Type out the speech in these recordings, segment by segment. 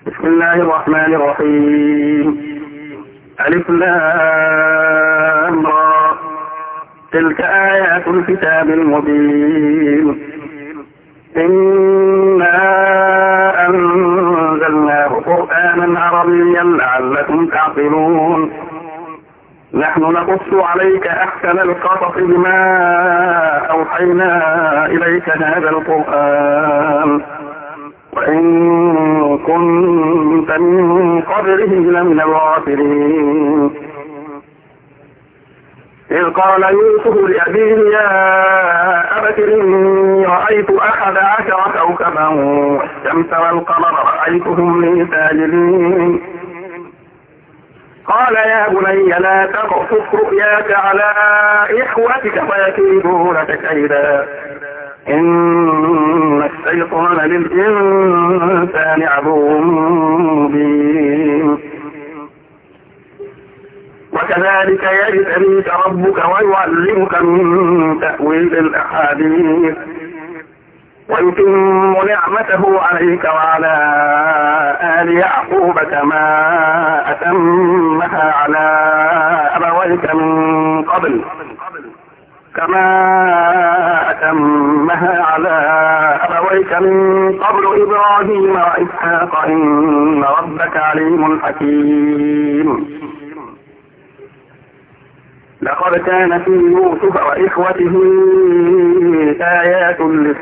بسم الله الرحمن الرحيم. ألف لام را. تلك آيات الكتاب المبين. إنا أنزلناه قرآنا عربيا لعلكم تعقلون. نحن نقص عليك أحسن القصص بما أوحينا إليك هذا القرآن وإن كنت من قبله لمن الغافلين. إذ قال يوسف لأبيه يا أبت إني رأيت 11 كوكبا والشمس والقمر رأيتهم لي ساجدين. قال يا بني لا تقصص رؤياك على إخوتك فيكيدوا لك كيدا إن الشيطان للإنسان عدو مبين. وكذلك يجتبيك ربك ويعلمك من تأويل الأحاديث ويتم نعمته عليك وعلى آل يعقوب كما أتمها على أبويك من قبل إبراهيم وإسحاق إن ربك عليم حكيم. لقد كان في يوسف وإخوته آيات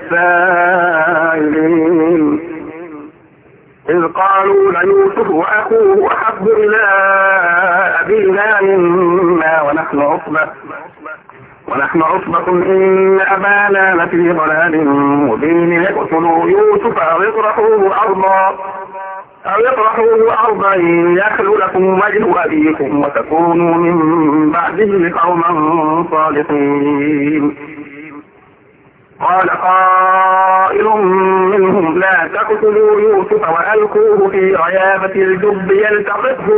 للسائلين إذ قالوا ليوسف وأخوه أحب إلى أبينا منا ونحن عصبة إن أبانا لفي ضلال مبين. يقتلوا يوسف أو يطرحوه أرضا يخل لكم وجه أبيكم وتكونوا من بعده قوما صالحين. قال قائل منهم لا تقتلوا يوسف وألقوه في غيابة الجب يلتقطه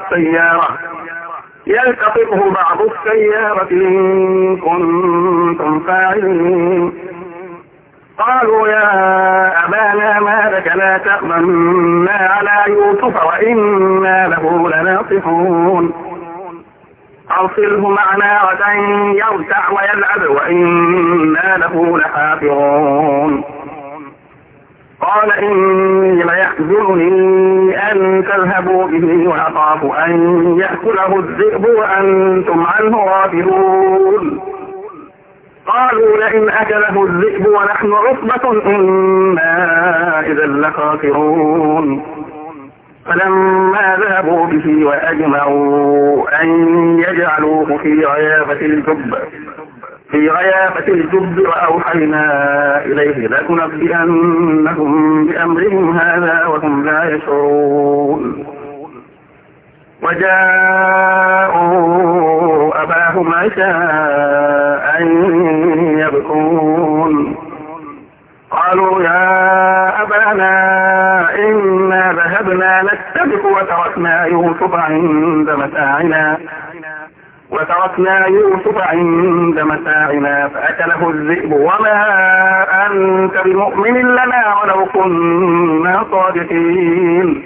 بعض السيارة إن كنتم فاعلين. قالوا يا أبانا ما لك لا تأمنا على يوسف وإنا له لناصحون. أرسله معنا غدا يرتع ويلعب وإنا له لحافظون. قال إني ليحزنني أن تذهبوا به وأخاف أن يأكله الذئب وأنتم عنه غافلون. قالوا لئن أكله الذئب ونحن عصبة إنا إذا لخاسرون. فلما ذهبوا به وأجمعوا أن يجعلوه في غيابة الجب وأوحينا إليه لتنبئنهم بأمرهم هذا وهم لا يشعرون. وجاءوا أباهم عشاء يبكون. قالوا يا أبانا إنا ذهبنا نستبق وتركنا يوسف عند متاعنا فأكله الذئب وما أنت بمؤمن لنا ولو كنا صادقين.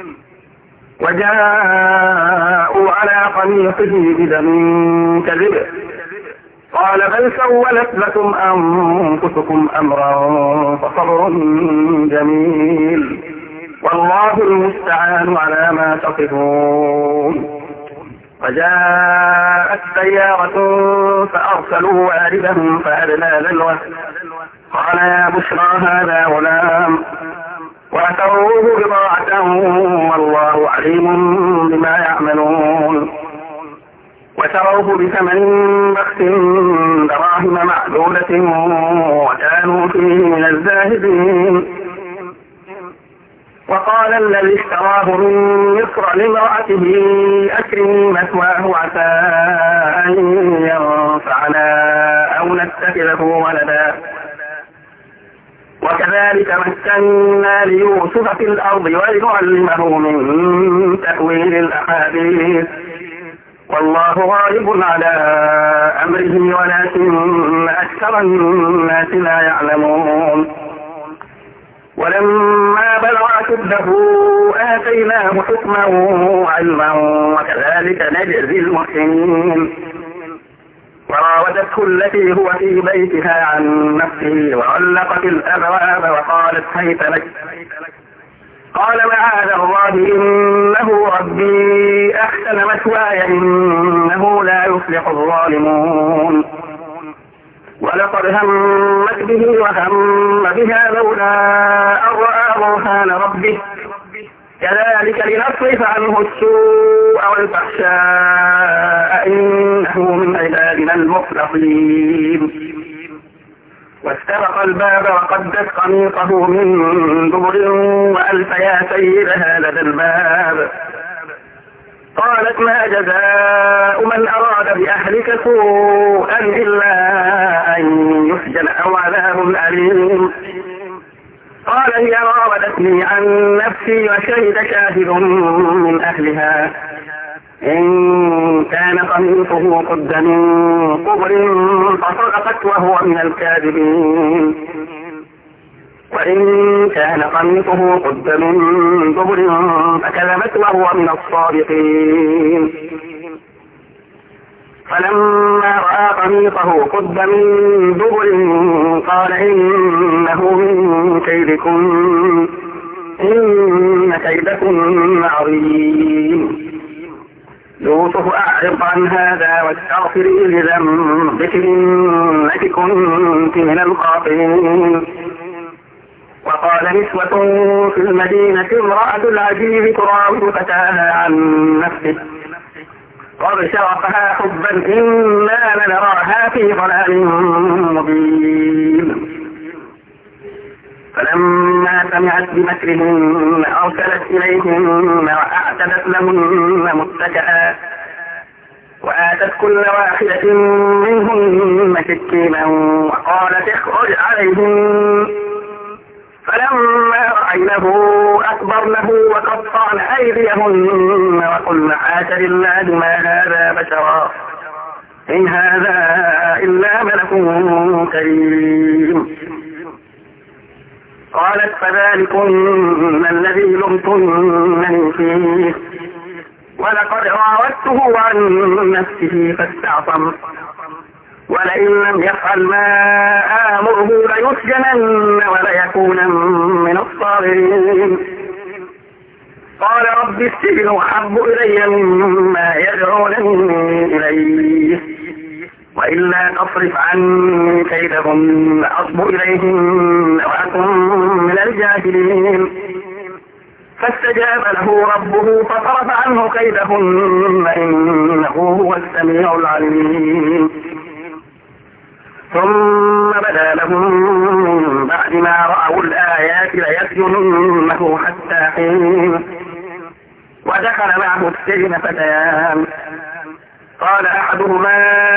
وجاءوا على قميصه بدم كذب قال بل سولت لكم أنفسكم أمرا فصبر جميل والله المستعان على ما تصفون. وجاءت سيارة فأرسلوا واردهم فأدلى دلوه قال يا بشرى هذا غلام وأتروه بضاعة والله عليم بما يعملون. وشروه بثمن بخس دراهم معدودة وكانوا فيه من الزاهدين. وقال الذي اشتراه من مصر لامرأته أكرمي مثواه عسى أن ينفعنا أو نتخذه ولدا. وكذلك مكنا ليوسف في الأرض ولنعلمه من تأويل الأحاديث والله غالب على أمره ولكن أكثر الناس لا يعلمون. ولما بلغ أشده آتيناه حكما وعلما وكذلك نجزي المحسنين. وراودته التي هو في بيتها عن نفسه وغلقت الأبواب وقالت هيت لك. قال معاذ الله إنه ربي أحسن مثواي إنه لا يفلح الظالمون. ولقد همت به وهم بها لولا أن رأى برهان ربه كذلك لنصرف عنه السوء والفحشاء إنه من عبادنا المخلصين. واستبق الباب وقدت قميصه من دبر وألف يا سيدها لدى الباب. قالت ما جزاء من أراد بأهلك سوءا إلا أن يسجن أو عذاب أليم. قال هي راودتني عن نفسي وشهد شاهد من أهلها إن كان قميصه قد من قبر فصدقت وهو من الكاذبين وإن كان قميصه قد من دبر فكذبت وهو من الصادقين. فلما رأى قميصه قد من دبر قال إنه من كيدكن إن كيدكن عظيم. يوسف أعرض عن هذا واستغفري لذنبك إنك كنت من الخاطئين. وقال نسوة في المدينة امرأة العزيز تراود فتاها عن نفسه قد شرفها حبا إنا لنراها في ضلال مبين. فلما سمعت بمكرهن أرسلت إليهن وأعتدت لهن متكئا وآتت كل واحدة منهن سكينا وقالت اخرج عليهن. فلما رأينه أكبرنه وقطعن أيديهن وقلن حاش لله ما هذا بشرا إن هذا إلا ملك كريم. قالت فذلكن الذي لمتنني فيه ولقد راودته عن نفسه فاستعصم ولئن لم يفعل ما آمره ليسجنن وليكونن من الصاغرين. قال رب السجن أحب إلي مما يدعونني إليه وإلا تصرف عني كيدهن أصب إليهن وأكن من الجاهلين. فاستجاب له ربه فصرف عنه كيدهن إنه هو السميع العليم. ثم بدا لهم من بعد ما رأوا الآيات ليسجننه حتى حين. ودخل معه السجن فتيان قال أحدهما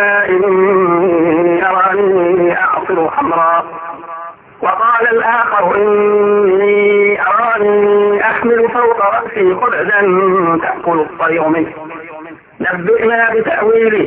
إني أراني أعصر خمرا وقال الآخر إني أراني أحمل فوق رأسي خبزا تأكل الطير منه نبئنا بتأويله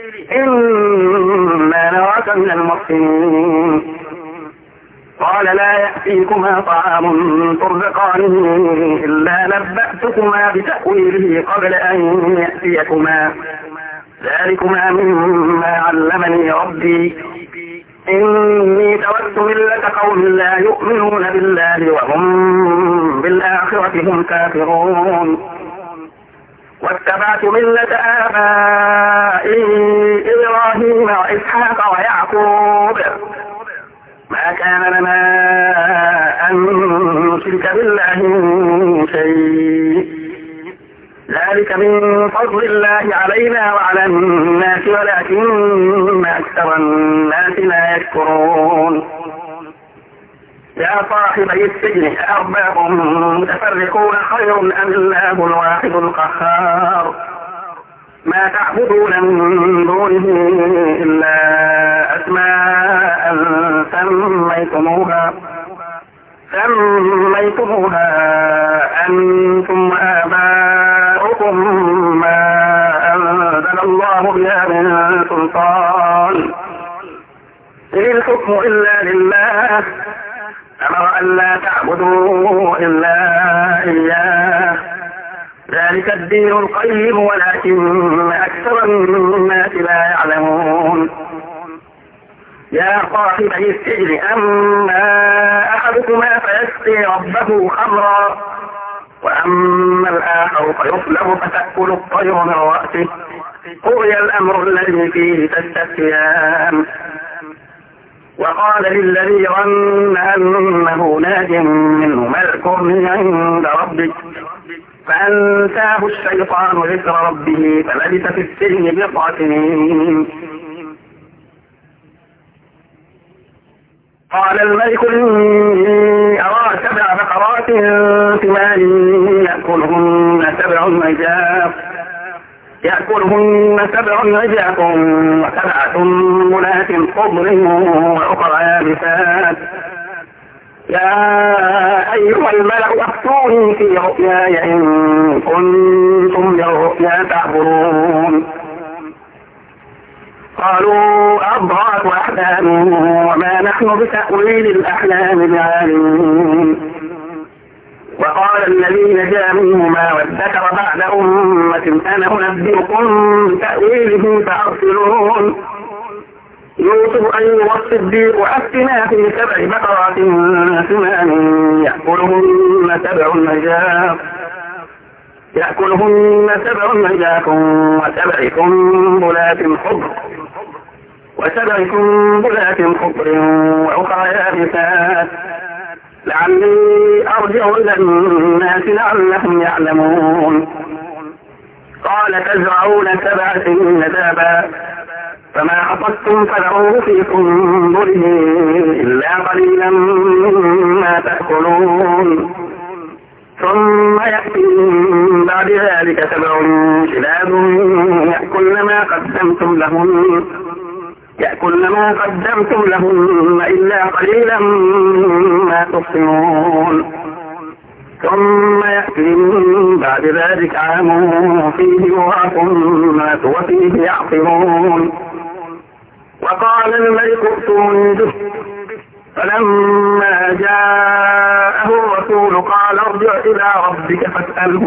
إنا نراك من المحسنين. قال لا يأتيكما طعام ترزقانه إلا نبأتكما بتأويله قبل أن يأتيكما ذلكما مما علمني ربي إني تركت ملة قوم لا يؤمنون بالله وهم بالآخرة هم كافرون واتبعت ملة آبائي إبراهيم وإسحاق ويعقوب ما كان لنا أن نشرك بالله من شيء ذلك من فضل الله علينا وعلى الناس ولكن أكثر الناس لا يشكرون. يا صاحبي السجن أأرباب متفرقون خير أم الله الواحد القهار ما تعبدون من دونه إلا أسماء سميتموها أنتم وآباؤكم ما أنزل الله بها من سلطان إن الحكم إلا لله أمر أن لا تعبدوا إلا إياه ذلك الدين القيم ولكن أكثر الناس لا يعلمون. يا صاحبي السجن أما أحدكما فيسقي ربه خمرا وأما الآخر فيصلب فتأكل الطير من رأسه قضي الأمر الذي فيه تستفتيان. وقال للذي ظن أنه ناج منه اذكرني عند ربك فأنساه الشيطان ذكر ربه فلبث في السجن بضع سنين. قال الملك إني أرى 7 بقرات ثمان يأكلهن سبع عجاف و7 سنبلات خضر وأخرى يابسات. يا أيها الملأ افتوني في رؤياي إن كنتم للرؤيا تعبرون. قالوا أضغاث أحلام وما نحن بتأويل الأحلام بعالمين. وقال الذي نجا منهما وادكر بعد أمة أنا أنبئكم بتأويله فأرسلون. يوسف أيها الصديق أفتنا في 7 بقرات سمان يأكلهن 7 عجاف و7 سنبلات خضر وأخرى يابسات لعلي أرجع إلى الناس لعلهم يعلمون. قال تزرعون 7 سنين دابا فما حصدتم فذروه في سنبله إلا قليلا مما تأكلون. ثم يأتي من بعد ذلك 7 شداد يأكلن ما قدمتم لهن إلا قليلا مما تحصنون. ثم يأتي من بعد ذلك عام فيه يغاث الناس وفيه يعصرون. وقال الملك ائتوني به فلما جاءه الرسول قال ارجع إلى ربك فاسأله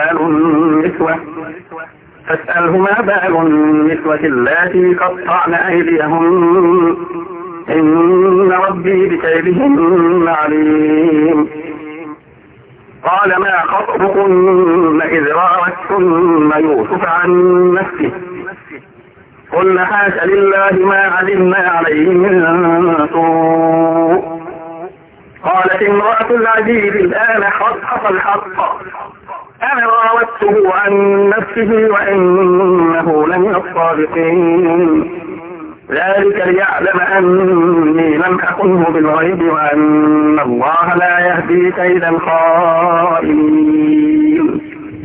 ما بال النسوة اللاتي قطعن أيديهن إن ربي بكيدهن عليم. قال ما خطبكن إذ راوتن يوسف عن نفسه قلنا حاش لله ما علمنا عليه من سوء. قالت امرأة العزيز الآن حق الحق أنا راودته عن نفسه وإنه لمن الصادقين. ذلك ليعلم أني لم أخنه بالغيب وأن الله لا يهدي كيد الخائنين.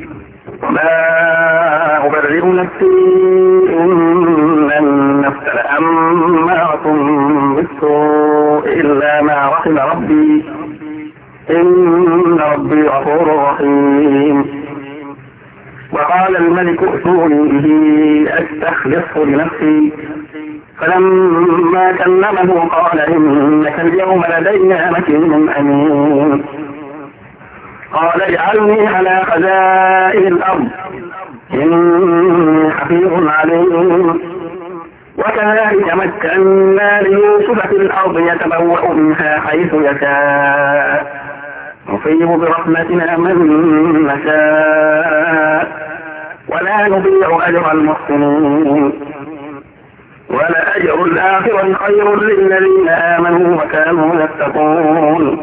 وما أبرئ نفسي إن النفس لأمارة بالسوء إلا ما رحم ربي إن ربي غفور رحيم. وقال الملك ائتوني به أستخلصه لنفسي فلما كلمه قال إنك اليوم لدينا مكين أمين. قال اجعلني على خزائن الأرض إني حفيظ عليم. وكذلك مكنا ليوسف في الأرض يتبوأ منها حيث يشاء نصيب برحمتنا من نشاء ولا نضيع أجر المحسنين. ولأجر الآخرة خير للذين آمنوا وكانوا يتقون.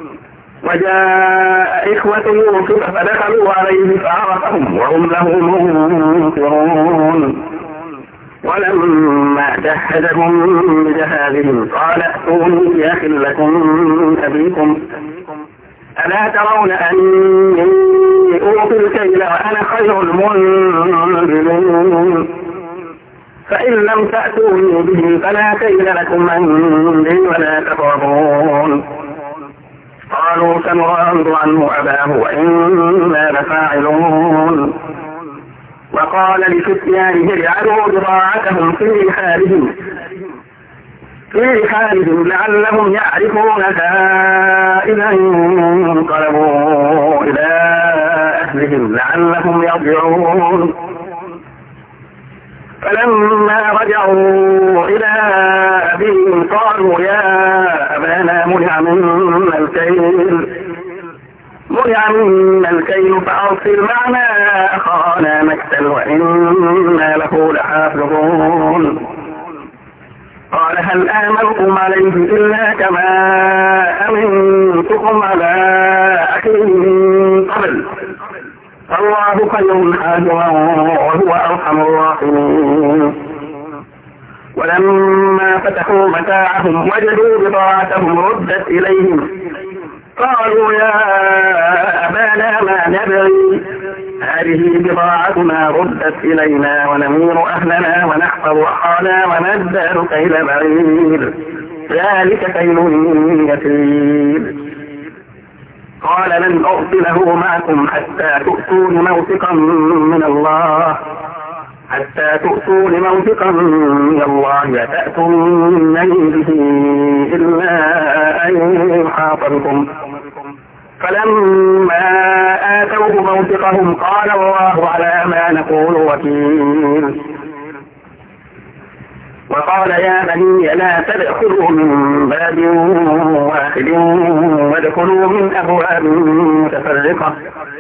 وجاء إخوة يوسف فدخلوا عليه فعرفهم وهم له منكرون. ولما جهزهم بجهازهم قال ائتوني بأخ لكم من أبيكم ألا ترون أني أوفي الكيل وأنا خير المنزلين. فإن لم تأتوني به فلا كيل لكم عندي ولا تقربون. قالوا سنراود عنه أباه وإنا لفاعلون. وقال لفتيانه اجعلوا بضاعتهم في رحالهم لعلهم يعرفونها إذا انقلبوا إلى أهلهم لعلهم يرجعون. فلما رجعوا إلى أبيهم قالوا يا أبانا منع منا الكيل فأرسل معنا أخانا نكتل وإنا له لحافظون. قال هل آمنكم عليه إلا كما أمنتكم على أخيه من قبل فالله خير حافظا وهو أرحم الراحمين. ولما فتحوا متاعهم وجدوا بضاعتهم ردت إليهم قالوا يا أبانا ما نبغي هذه بضاعتنا ردت إلينا ونمير أهلنا ونحفظ أخانا ونزداد كيل بعير ذلك كيل يسير. قال لن أرسله معكم حتى تؤتون موثقا من الله لتأتونني به إلا أن يحاط بكم. فلما آتوه موثقهم قال الله على ما نقول وكيل. وقال يا بني لا تدخلوا من باب واحد وادخلوا من أبواب متفرقة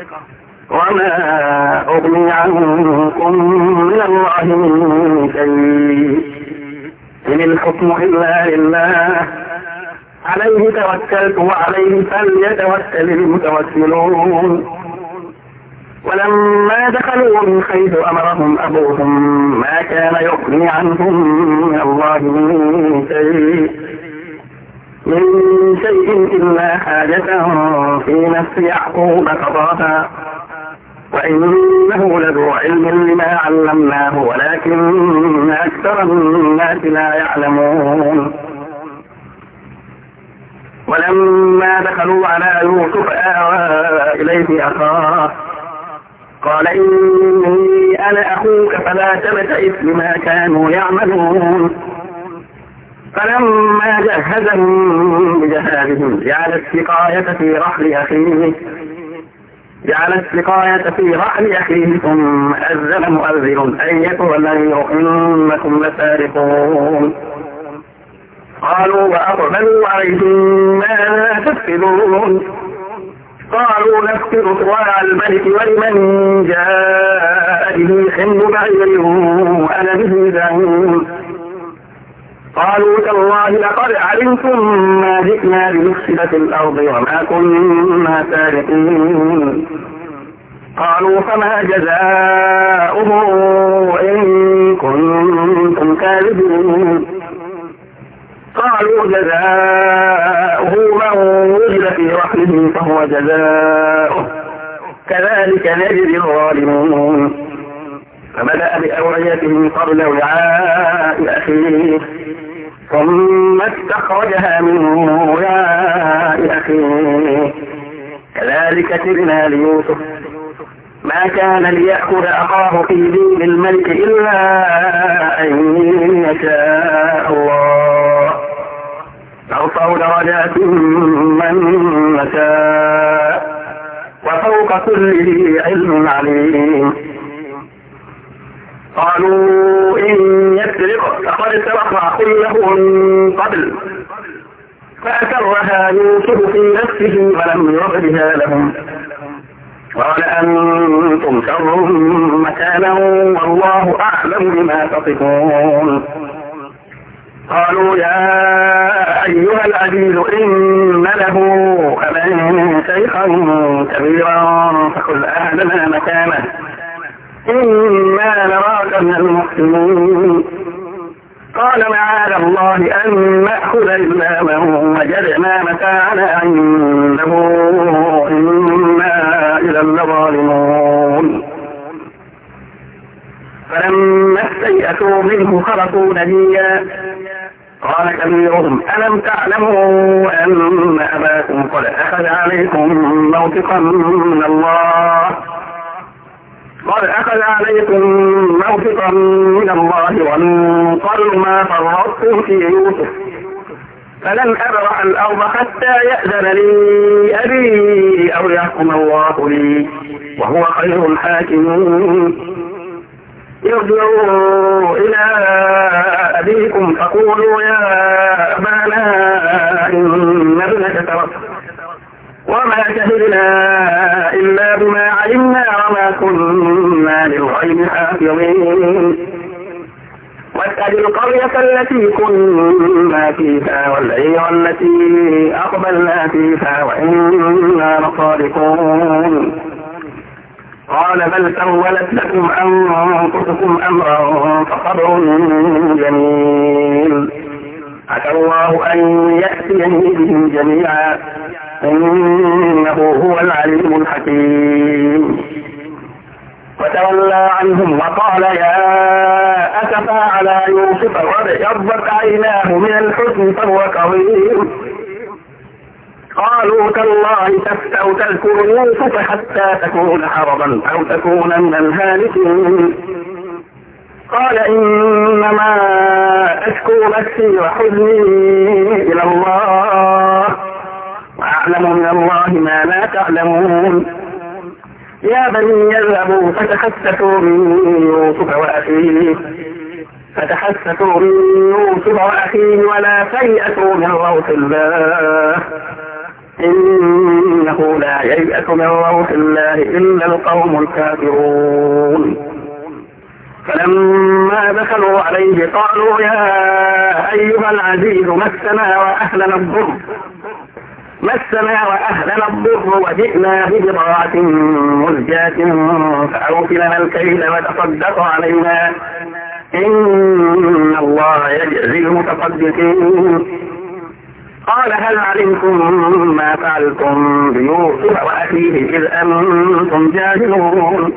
وما أغني عنكم من الله من شيء إن الحكم إلا لله عليه توكلت وعليه فليتوكل المتوكلون. ولما دخلوا من حيث أمرهم أبوهم ما كان يغني عنهم من الله من شيء إلا حاجة في نفس يعقوب قضاها وإنه لذو علم لما علمناه ولكن أكثر الناس لا يعلمون. ولما دخلوا على يوسف آوى إليه أخاه قال إني أنا أخوك فلا تبتئس بما كانوا يعملون. فلما جهزهم بجهازهم جعل السقاية في رحل أخيه ثم أذن مؤذن أيتها العير إنكم لسارقون. قالوا وأقبلوا عليهم ماذا تفقدون قالوا نفقد صواع الملك ولمن جاء به حمل بعير وأنا به زعيم. قالوا تالله لقد علمتم ما جئنا لنفسد في الأرض وما كنا سارقين. قالوا فما جزاؤه إن كنتم كاذبين. قالوا جزاؤه من وجد في رحله فهو جزاؤه كذلك نجزي الظالمين. فبدأ بأوعيتهم قبل وعاء أخيه ثم استخرجها من وعاء أخيه كذلك كدنا ليوسف ما كان ليأخذ أخاه في دين الملك إلا أن يشاء الله نرفع درجات من نشاء وفوق كل ذي علم عليم. قالوا إن يسرق فقد سرق أخ له من قبل فأسرها يوسف في نفسه ولم يبدها لهم قال أنتم شر مكانا والله أعلم بما تصفون. قالوا يا أيها العزيز إن له أبا شيخا كبيرا فخذ أهلنا مكانه إنا نراك من المحسنين. قال معاذ الله أن نأخذ إلا من وجدنا متاعنا عنده إنا إذا لظالمون. فلما استيئسوا منه خلصوا نجيا قال كبيرهم ألم تعلموا أن أباكم قد أخذ عليكم موثقا من الله ومن قبل ما فرطتم في يوسف فلن أبرح الأرض حتى يأذن لي أبي أو يحكم الله لي وهو خير الحاكمين. ارجعوا إلى أبيكم فقولوا يا أبانا إن ابنك سرق وما شهدنا إلا بما علمنا وما كنا للغيب حافظين. واسأل القرية التي كنا فيها والعير التي أقبلنا فيها وإنا لصادقون. قال بل سولت لكم أنفسكم أمرا فصبر جميل عسى الله أن يأتيني بهم جميعا إنه هو العليم الحكيم. وتولى عنهم وقال يا أسفا على يوسف وابيضت عيناه من الحزن فهو كظيم. قالوا تالله تفتأ تذكر يوسف حتى تكون حرضا أو تكون من الهالكين. قال إنما أشكو بثي وحزني إلى الله وأعلم من الله ما لا تعلمون. يا بني يذهبوا فتحسسوا من يوسف وأخيه ولا تيأسوا من روح الله إنه لا ييأس من روح الله إلا القوم الكافرون. فلما دخلوا عليه قالوا يا أيها العزيز مسنا وأهلنا الضر وجئنا ببضاعة مزجاة فأوف لنا الكيل وتصدق علينا إن الله يجزي المتصدقين. قال هل علمتم ما فعلتم بيوسف وأخيه إذ أنتم جاهلون؟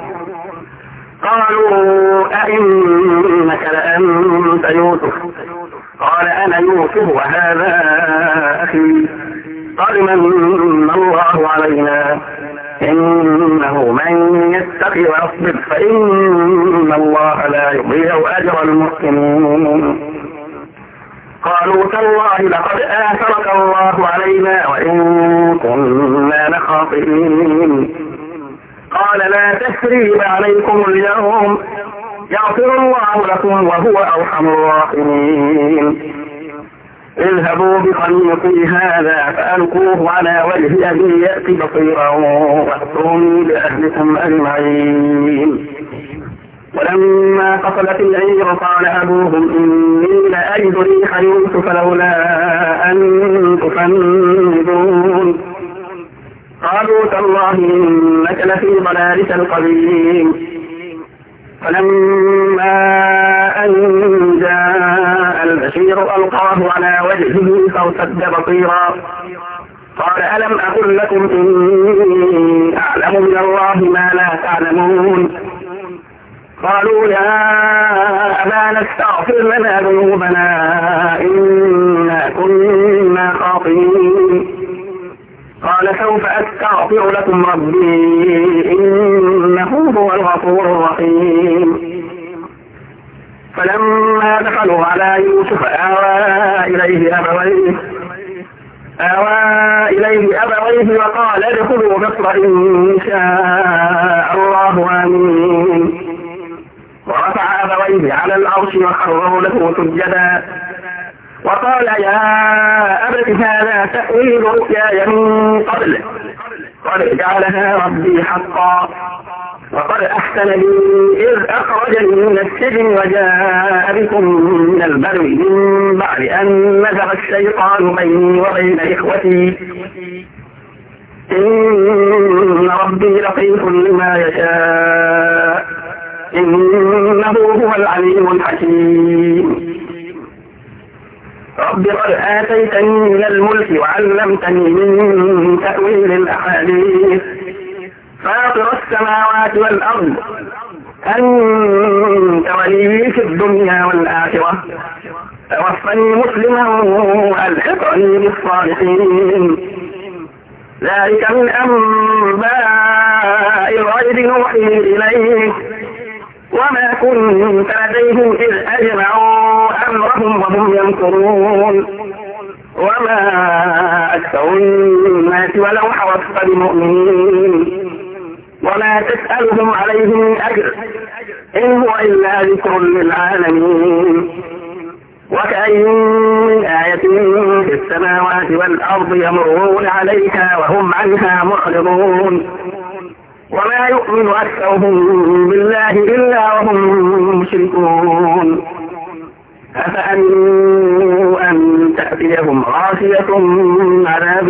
قالوا أئنك لأنت يوسف؟ قال أنا يوسف وهذا أخي قد من الله علينا إنه من يتق ويصبر فإن الله لا يضيع أجر المحسنين. قالوا تالله لقد آثرك الله علينا وإن كنا لخاطئين. قال لا تثريب عليكم اليوم يغفر الله لكم وهو أرحم الراحمين. اذهبوا بقميصي هذا فألقوه على وجه أبي يأتي بصيرا وأتوني بأهلكم أجمعين. ولما فصلت العير قال أبوهم إني لأجد ريح يوسف لولا أن تفندون. قالوا تالله إنك لفي ضلالك القديم. فلما أن جاء البشير ألقاه على وجهه فارتد بصيرا قال ألم أقل لكم إني أعلم من الله ما لا تعلمون. قالوا يا أبانا استغفر لنا ذنوبنا إنا كنا خاطئين. قال سوف أستغفر لكم ربي إنه هو الغفور الرحيم. فلما دخلوا على يوسف آوى إليه أبويه وقال ادخلوا مصر إن شاء الله آمين. ورفع أبويه على العرش وخروا له سجدا وقال يا أبت هذا تأويل رؤياي من قبل قد جعلها ربي حقا وقد أحسن بي إذ أخرجني من السجن وجاء بكم من البر من بعد أن نزغ الشيطان بيني وبين إخوتي إن ربي لطيف لما يشاء إنه هو العليم الحكيم. رب قد آتيتني من الملك وعلمتني من تأويل الأحاديث فاطر السماوات والأرض أنت ولي في الدنيا والآخرة توفني مسلما وألحقني بالصالحين. ذلك من أنباء الغيب نوحيه إليك وما كنت لديهم إذ أجمعوا أمرهم وهم يمكرون وما أكثر الناس ولو حرصت بمؤمنين وما تسألهم عليه من أجر إن هو إلا ذكر للعالمين وكأين من آية في السماوات والأرض يمرون عليها وهم عنها معرضون وما يؤمن أكثرهم بالله إلا وهم مشركون أفأمنوا أن تأتيهم غاشية من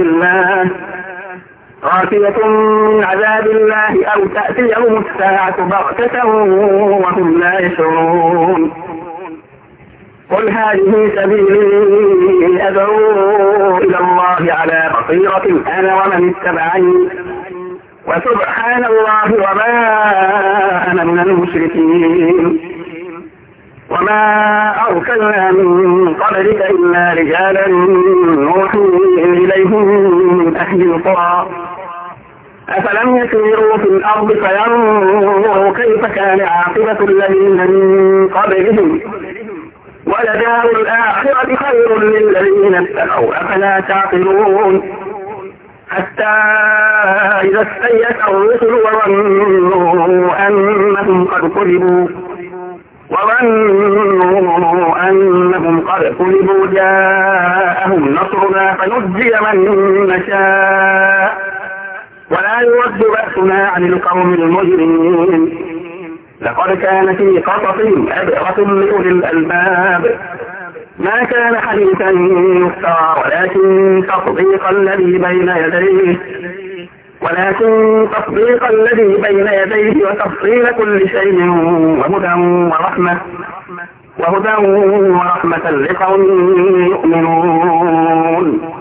عذاب الله أو تأتيهم الساعة بغتة وهم لا يشعرون قل هذه سبيلي أدعو إلى الله على بصيرة أنا ومن اتبعني وسبحان الله وما أنا من المشركين وما أرسلنا من قبلك إلا رجالا نوحي إليهم من أهل القرى أفلم يسيروا في الأرض فينظروا كيف كان عاقبة الذين من قبلهم ولدار الآخرة خير للذين اتقوا أفلا تعقلون حتى إذا استيأس الرسل وظنوا أنهم قد كذبوا جاءهم نصرنا فنجي من نشاء ولا يرد بأسنا عن القوم المجرمين لقد كان في قصصهم عبرة لأولي الألباب ما كان حديثا يفترى ولكن تصديق الذي بين يديه وتفصيل كل شيء وهدى ورحمة لقوم يؤمنون